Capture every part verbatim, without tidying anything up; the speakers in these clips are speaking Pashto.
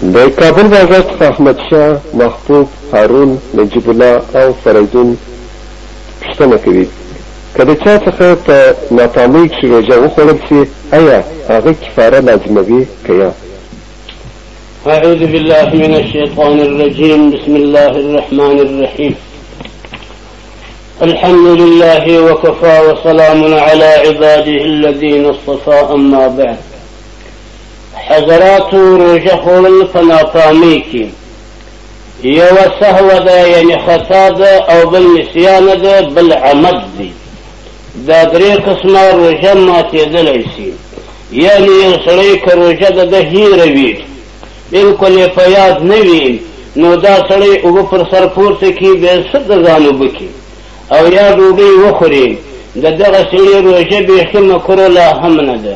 د کابل بازار څخه احمد شاه، محبوب، هارون، نجیب الله او فریدون پوښتنه کوي که د چا څخه په ناکامۍ کښې روژه وخوړل سي آیا هغه کفاره لازموي که یا؟ أعوذ بالله من الشيطان الرجيم. بسم الله الرحمن الرحيم. الحمد لله وكفى وسلام على عباده الذين اصطفى. أما بعد. حضرات روژه خوړل په ناکامۍ کې یوه سهوه ده، یعنې خطا ده، او بل نسیان ده، بل عمد دی. دا درې قسمه روژه ماتېدلی سي. یعنې یو سړی که روژه ده ده هیره وي، بلکل یې په یاد نه وي، نو دا سړی اوبه پر سر پورته کړي، بیا څه د ځان اوبه کړي او یا ډوډۍ وخوري، د دغه سړي روژه بیخي مکروه لا هم نه ده.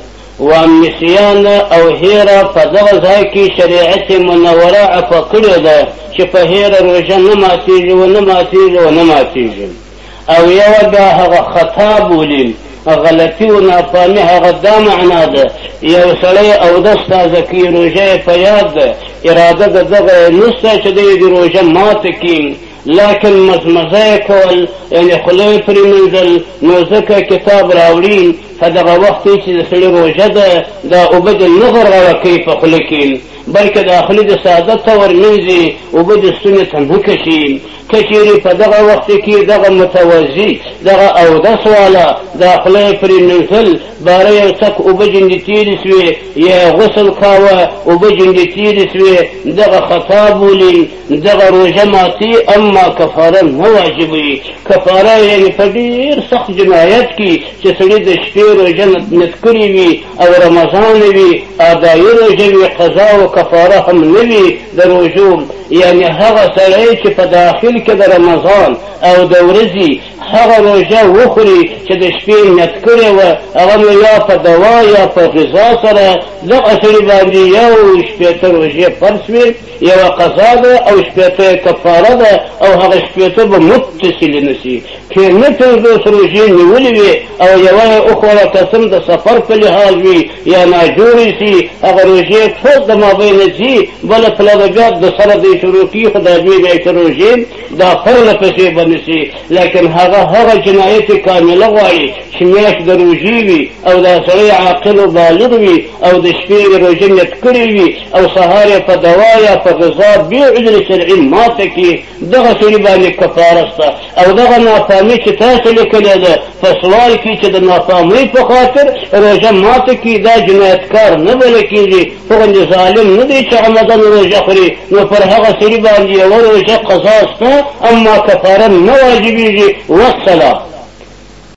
وامنسیان او هیره په دغه ځای کې شریعت منوره عفو کړې ده چې په هیره روژه نه ماتېږي و نه ماتېږي و نه ماتېږي. او یوه بیا هغه خطا بولي، غلطي و ناکامي، هغه دا معنا ده یو سړی اودس تازه کوي، روژه یې په یاد ده، اراده د دغه نشته چې دی د روژه ماته کړي، لکن مزمزه یې کول، یعنې خوله یې پرېمینځل، نو ځکه کتاب راوړي په دغه وخت چې د سړي روژه ده دا اوبه دې نه غرغره کوي په خوله کې، بلکې داخلي د سعادت ته ورمینځي، اوبه د ستوني ته نه کشي. که چېرې په دغه وخت کې دغه متوضي، دغه اودس والا دا خوله یې پرېمینځل، باره یو څک اوبه جنډې تېرې سوې، یا غسل کاوه اوبه جنډې تېرې سوې، دغه خطا بولي، دغه روژه ماتي، اما کفاره نه واجبوي. کفاره یعنې په ډېر سخت جنایت کې چې سړي د شپې روژه نیت کړې وي او رمضان وي، ادایي روژه وي، قضا او کفاره هم نه وي د روژو. یعنې هغه سړی چې په داخل کې د رمضان او د ورځې هغه روژه وخوري چې د شپې نیت کړې وه، هغه نو یا په دوا یا په غذا سره دغه سړي باندې یو شپېته روژې فرض وي، یوه قضا ده او شپېته یې کفاره ده، او هغه شپېته به متصلې نه سي. که نه پنځوس روژې نیولې وي او یوه یې وخوړه، قسم د سفر په لحاظ وي یا ناجوړې سي، هغه روژې ټول د مابینه ځي، بله پله به بیا د سره دی شروع کړي، خو دا دوې میاشتې روژې دا پرله پسې به نه سي. لیکن هغه هغه جنایت کامله غواړي چې میاشت د روژې وي او دا سړی عاقل و بالغ وي او د شپې روژه نیت کړې وي او سهار یې په دوا یا په غذا بې عذر شرعي ماته کړي، دغه سړي باندې کفاره شته. او دغه ناکامي چې تاسو لیکلې ده په سوال کې چې د ناکامۍ په خاطر روژه ماته کړي، دا جنایتکار نه بلل کېږي، هغوندې ظالم نه دی چې عمدن روژه خوري، نو پر هغه سړي باندې یوه روژه قضا شته، اما کفاره نه واجبېږي. والسلام.